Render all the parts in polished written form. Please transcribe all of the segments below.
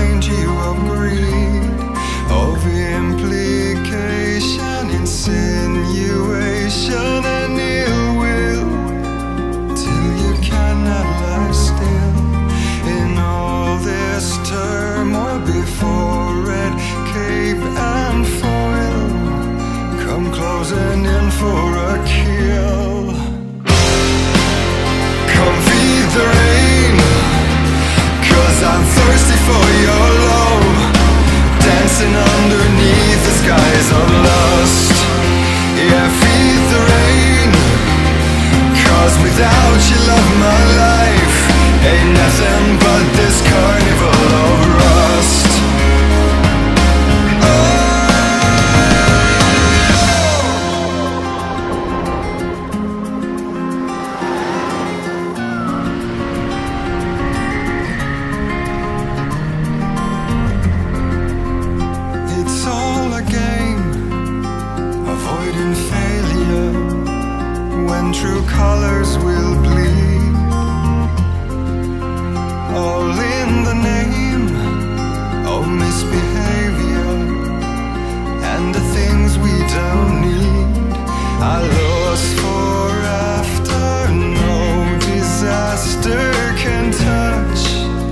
remind you of greed, of implication, insinuation, and ill will, till you cannot lie still in all this turmoil before red cape and foil come closing in for a kill. Come feed the rain, 'cause I'm thirsty for your love, dancing underneath the skies of lust. Yeah, feed the rain, 'cause without you, love, my life ain't nothing but this carnival of rust. It's all a game, avoiding failure when true colors will bleed, all in the name of misbehavior and the things we don't need. I lost for after, no disaster can touch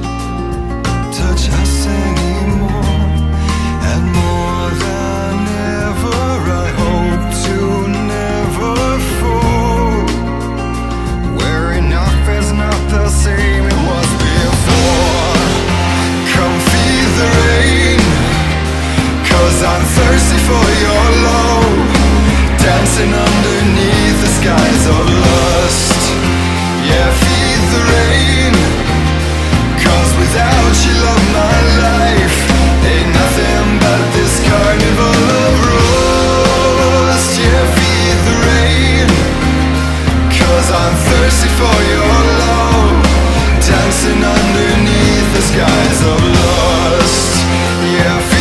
us anymore. And more than ever, I hope to never fall, where enough is not the same it was before. Come feed the rain, 'cause I'm thirsty for your love, dancing underneath the skies of lust. Yeah, feed the rain, 'cause without you, love, my life ain't nothing but this carnival of rust. Yeah, feed the rain, 'cause I'm thirsty for your love, dancing underneath the skies of lust. Yeah,